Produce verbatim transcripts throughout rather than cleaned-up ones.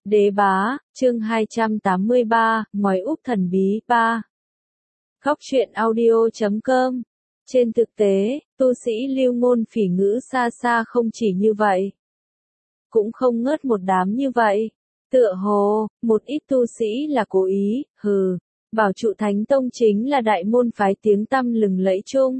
Đế bá, chương hai trăm tám mươi ba, ngói úp thần bí, ba. Góc truyện audio chấm com. Trên thực tế, tu sĩ lưu ngôn phỉ ngữ xa xa không chỉ như vậy. Cũng không ngớt một đám như vậy. Tựa hồ, một ít tu sĩ là cố ý, hừ, bảo trụ Thánh Tông chính là đại môn phái tiếng tăm lừng lẫy chung.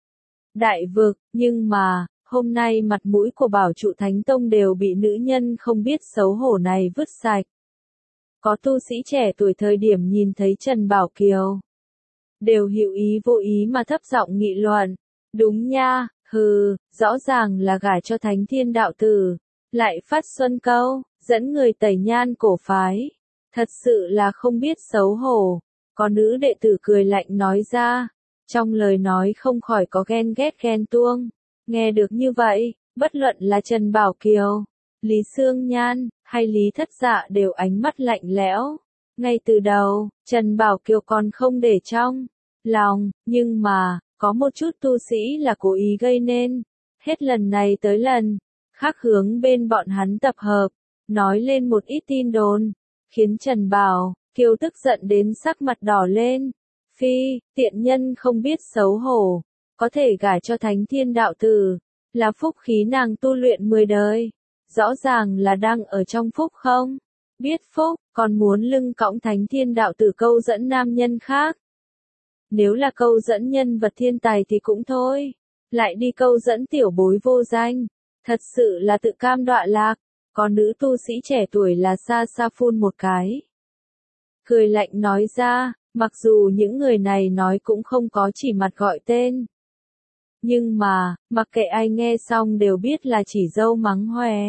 Đại vực, nhưng mà, hôm nay mặt mũi của bảo trụ Thánh Tông đều bị nữ nhân không biết xấu hổ này vứt sạch. Có tu sĩ trẻ tuổi thời điểm nhìn thấy Trần Bảo Kiều, đều hữu ý vô ý mà thấp giọng nghị luận. Đúng nha, hừ, rõ ràng là gả cho Thánh Thiên đạo tử, lại phát xuân câu, dẫn người tẩy nhan cổ phái. Thật sự là không biết xấu hổ. Có nữ đệ tử cười lạnh nói ra, trong lời nói không khỏi có ghen ghét ghen tuông. Nghe được như vậy, bất luận là Trần Bảo Kiều, Lý Sương Nhan, hay Lý Thất Dạ đều ánh mắt lạnh lẽo. Ngay từ đầu, Trần Bảo Kiều còn không để trong lòng, nhưng mà, có một chút tu sĩ là cố ý gây nên. Hết lần này tới lần khác hướng bên bọn hắn tập hợp, nói lên một ít tin đồn, khiến Trần Bảo Kiều tức giận đến sắc mặt đỏ lên. Phi, tiện nhân không biết xấu hổ, có thể gả cho Thánh Thiên đạo tử, là phúc khí nàng tu luyện mười đời, rõ ràng là đang ở trong phúc không? Biết phúc, còn muốn lưng cõng Thánh Thiên đạo tử câu dẫn nam nhân khác. Nếu là câu dẫn nhân vật thiên tài thì cũng thôi, lại đi câu dẫn tiểu bối vô danh, thật sự là tự cam đọa lạc. Có nữ tu sĩ trẻ tuổi là xa xa phun một cái, cười lạnh nói ra, mặc dù những người này nói cũng không có chỉ mặt gọi tên. Nhưng mà, mặc kệ ai nghe xong đều biết là chỉ dâu mắng hoè.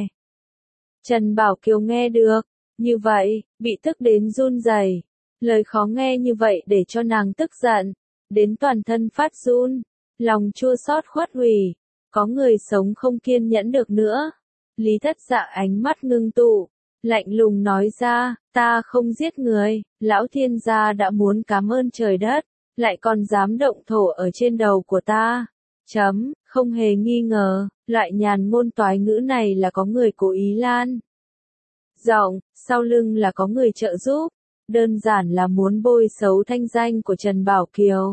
Trần Bảo Kiều nghe được, như vậy, bị tức đến run rẩy. Lời khó nghe như vậy để cho nàng tức giận, đến toàn thân phát run, lòng chua xót khuất hủy. Có người sống không kiên nhẫn được nữa. Lý Thất Dạ ánh mắt ngưng tụ, lạnh lùng nói ra, ta không giết người, lão thiên gia đã muốn cảm ơn trời đất, lại còn dám động thổ ở trên đầu của ta. Chấm, không hề nghi ngờ, loại nhàn ngôn toái ngữ này là có người cố ý lan rộng, sau lưng là có người trợ giúp, đơn giản là muốn bôi xấu thanh danh của Trần Bảo Kiều.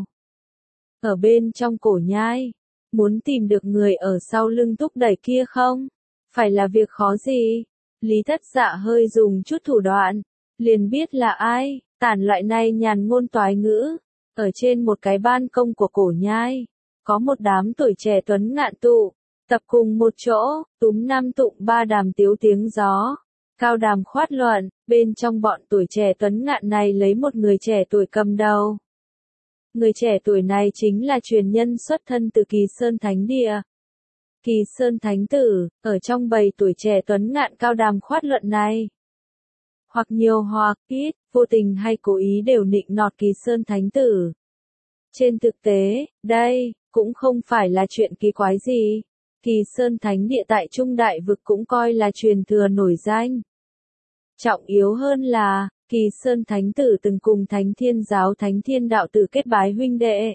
Ở bên trong cổ nhai, muốn tìm được người ở sau lưng thúc đẩy kia không? Phải là việc khó gì? Lý Thất Dạ hơi dùng chút thủ đoạn, liền biết là ai. Tản loại này nhàn ngôn toái ngữ. Ở trên một cái ban công của cổ nhai, có một đám tuổi trẻ tuấn ngạn tụ, tập cùng một chỗ, túm năm tụng ba đàm tiếu tiếng gió, cao đàm khoát luận. Bên trong bọn tuổi trẻ tuấn ngạn này lấy một người trẻ tuổi cầm đầu. Người trẻ tuổi này chính là truyền nhân xuất thân từ Kỳ Sơn Thánh Địa. Kỳ Sơn Thánh Tử, ở trong bầy tuổi trẻ tuấn ngạn cao đàm khoát luận này. Hoặc nhiều hoặc ít, vô tình hay cố ý đều nịnh nọt Kỳ Sơn Thánh Tử. Trên thực tế, đây, cũng không phải là chuyện kỳ quái gì. Kỳ Sơn Thánh Địa tại Trung Đại Vực cũng coi là truyền thừa nổi danh. Trọng yếu hơn là, Kỳ Sơn Thánh Tử từng cùng Thánh Thiên Giáo Thánh Thiên đạo tử kết bái huynh đệ.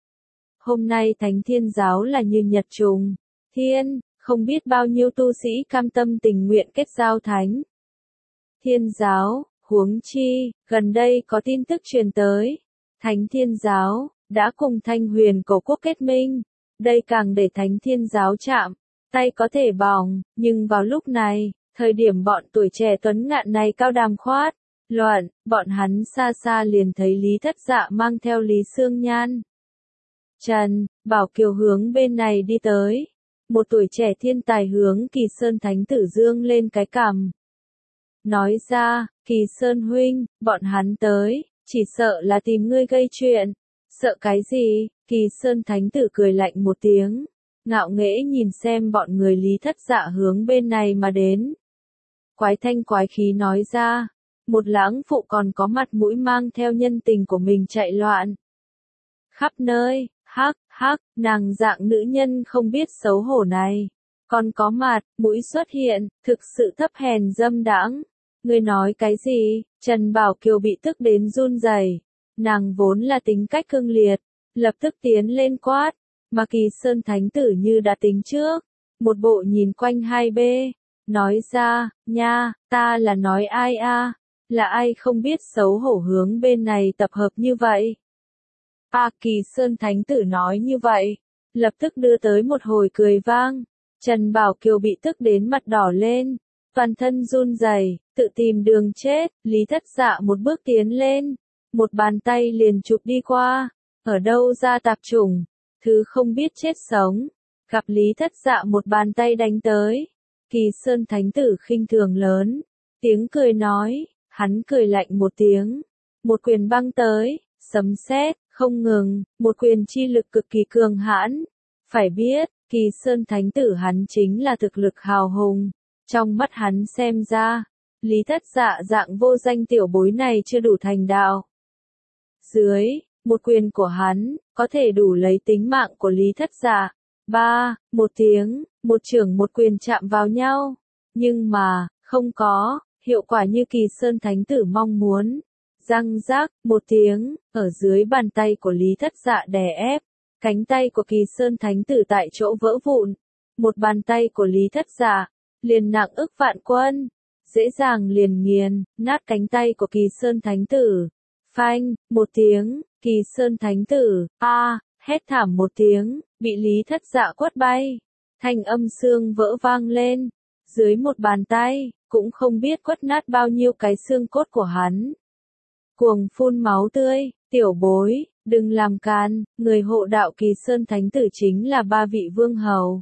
Hôm nay Thánh Thiên Giáo là như nhật trùng thiên, không biết bao nhiêu tu sĩ cam tâm tình nguyện kết giao Thánh Thiên Giáo, huống chi, gần đây có tin tức truyền tới. Thánh Thiên Giáo đã cùng Thanh Huyền Cổ Quốc kết minh, đây càng để Thánh Thiên Giáo chạm tay có thể bỏng, nhưng vào lúc này, thời điểm bọn tuổi trẻ tuấn ngạn này cao đàm khoát luận, bọn hắn xa xa liền thấy Lý Thất Dạ mang theo Lý Sương Nhan, Trần Bảo Kiều hướng bên này đi tới. Một tuổi trẻ thiên tài hướng Kỳ Sơn Thánh Tử dương lên cái cằm, nói ra, Kỳ Sơn huynh, bọn hắn tới, chỉ sợ là tìm ngươi gây chuyện. Sợ cái gì? Kỳ Sơn Thánh Tử cười lạnh một tiếng, ngạo nghễ nhìn xem bọn người Lý Thất Dạ hướng bên này mà đến. Quái thanh quái khí nói ra, một lãng phụ còn có mặt mũi mang theo nhân tình của mình chạy loạn khắp nơi. Hắc, hắc, nàng dạng nữ nhân không biết xấu hổ này, còn có mặt, mũi xuất hiện, thực sự thấp hèn dâm đãng. Ngươi nói cái gì? Trần Bảo Kiều bị tức đến run rẩy. Nàng vốn là tính cách cương liệt, lập tức tiến lên quát, mà Kỳ Sơn Thánh Tử như đã tính trước, một bộ nhìn quanh hai bê, nói ra, nha, ta là nói ai a? Là ai không biết xấu hổ hướng bên này tập hợp như vậy? A Kỳ Sơn Thánh Tử nói như vậy, lập tức đưa tới một hồi cười vang. Trần Bảo Kiều bị tức đến mặt đỏ lên, toàn thân run rẩy, tự tìm đường chết. Lý Thất Dạ một bước tiến lên, một bàn tay liền chụp đi qua. Ở đâu ra tạp chủng, thứ không biết chết sống. Gặp Lý Thất Dạ một bàn tay đánh tới, Kỳ Sơn Thánh Tử khinh thường lớn, tiếng cười nói, hắn cười lạnh một tiếng, một quyền băng tới, sấm sét không ngừng, một quyền chi lực cực kỳ cường hãn. Phải biết, Kỳ Sơn Thánh Tử hắn chính là thực lực hào hùng, trong mắt hắn xem ra, Lý Thất Dạ dạng vô danh tiểu bối này chưa đủ thành đạo. Dưới, một quyền của hắn, có thể đủ lấy tính mạng của Lý Thất Dạ. Ba, một tiếng, một chưởng một quyền chạm vào nhau. Nhưng mà, không có, hiệu quả như Kỳ Sơn Thánh Tử mong muốn. Răng rác, một tiếng, ở dưới bàn tay của Lý Thất Dạ đè ép. Cánh tay của Kỳ Sơn Thánh Tử tại chỗ vỡ vụn. Một bàn tay của Lý Thất Dạ, liền nặng ức vạn quân. Dễ dàng liền nghiền, nát cánh tay của Kỳ Sơn Thánh Tử. Phanh, một tiếng, Kỳ Sơn Thánh Tử, a, hét thảm một tiếng, bị Lý Thất Dạ quất bay. Thanh âm xương vỡ vang lên. Dưới một bàn tay, cũng không biết quất nát bao nhiêu cái xương cốt của hắn. Cuồng phun máu tươi, tiểu bối, đừng làm can, người hộ đạo Kỳ Sơn Thánh Tử chính là ba vị vương hầu.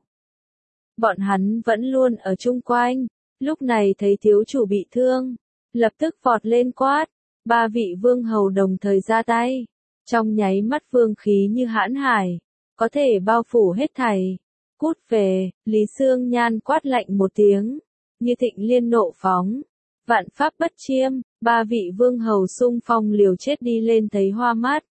Bọn hắn vẫn luôn ở chung quanh, lúc này thấy thiếu chủ bị thương, lập tức vọt lên quát, ba vị vương hầu đồng thời ra tay, trong nháy mắt vương khí như hãn hải, có thể bao phủ hết thảy. Cút về, Lý Sương Nhan quát lạnh một tiếng, như thịnh liên nộ phóng, vạn pháp bất chiêm, ba vị vương hầu xung phong liều chết đi lên thấy hoa mắt.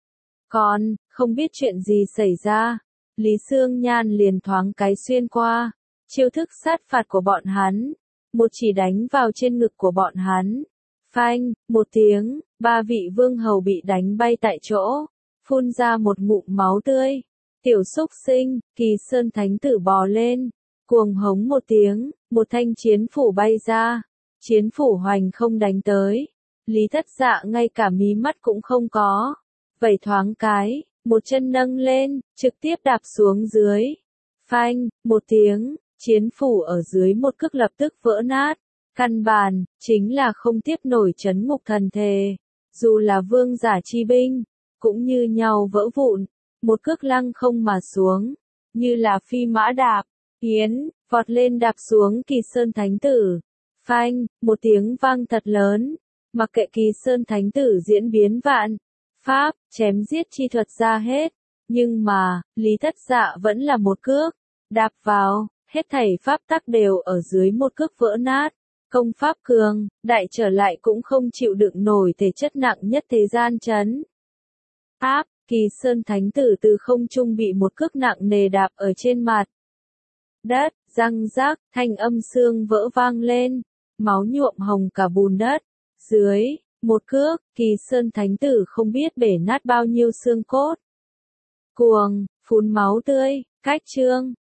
Còn, không biết chuyện gì xảy ra, Lý Sương Nhan liền thoáng cái xuyên qua, chiêu thức sát phạt của bọn hắn, một chỉ đánh vào trên ngực của bọn hắn. Phanh, một tiếng, ba vị vương hầu bị đánh bay tại chỗ, phun ra một ngụm máu tươi. Tiểu xúc sinh, Kỳ Sơn Thánh Tử bò lên, cuồng hống một tiếng, một thanh chiến phủ bay ra, chiến phủ hoành không đánh tới. Lý Thất Dạ ngay cả mí mắt cũng không có, vẩy thoáng cái, một chân nâng lên, trực tiếp đạp xuống dưới. Phanh, một tiếng, chiến phủ ở dưới một cước lập tức vỡ nát. Căn bản, chính là không tiếp nổi chấn ngục thần thể. Dù là vương giả chi binh, cũng như nhau vỡ vụn. Một cước lăng không mà xuống, như là phi mã đạp, yến, vọt lên đạp xuống Kỳ Sơn Thánh Tử. Phanh, một tiếng vang thật lớn, mặc kệ Kỳ Sơn Thánh Tử diễn biến vạn, pháp, chém giết chi thuật ra hết. Nhưng mà, Lý Thất Dạ vẫn là một cước, đạp vào, hết thảy pháp tắc đều ở dưới một cước vỡ nát. Công pháp cường, đại trở lại cũng không chịu đựng nổi thể chất nặng nhất thế gian chấn áp. Kỳ Sơn Thánh Tử từ không trung bị một cước nặng nề đạp ở trên mặt đất, răng rác, thanh âm xương vỡ vang lên, máu nhuộm hồng cả bùn đất. Dưới, một cước, Kỳ Sơn Thánh Tử không biết bể nát bao nhiêu xương cốt. Cuồng, phun máu tươi, cách chương.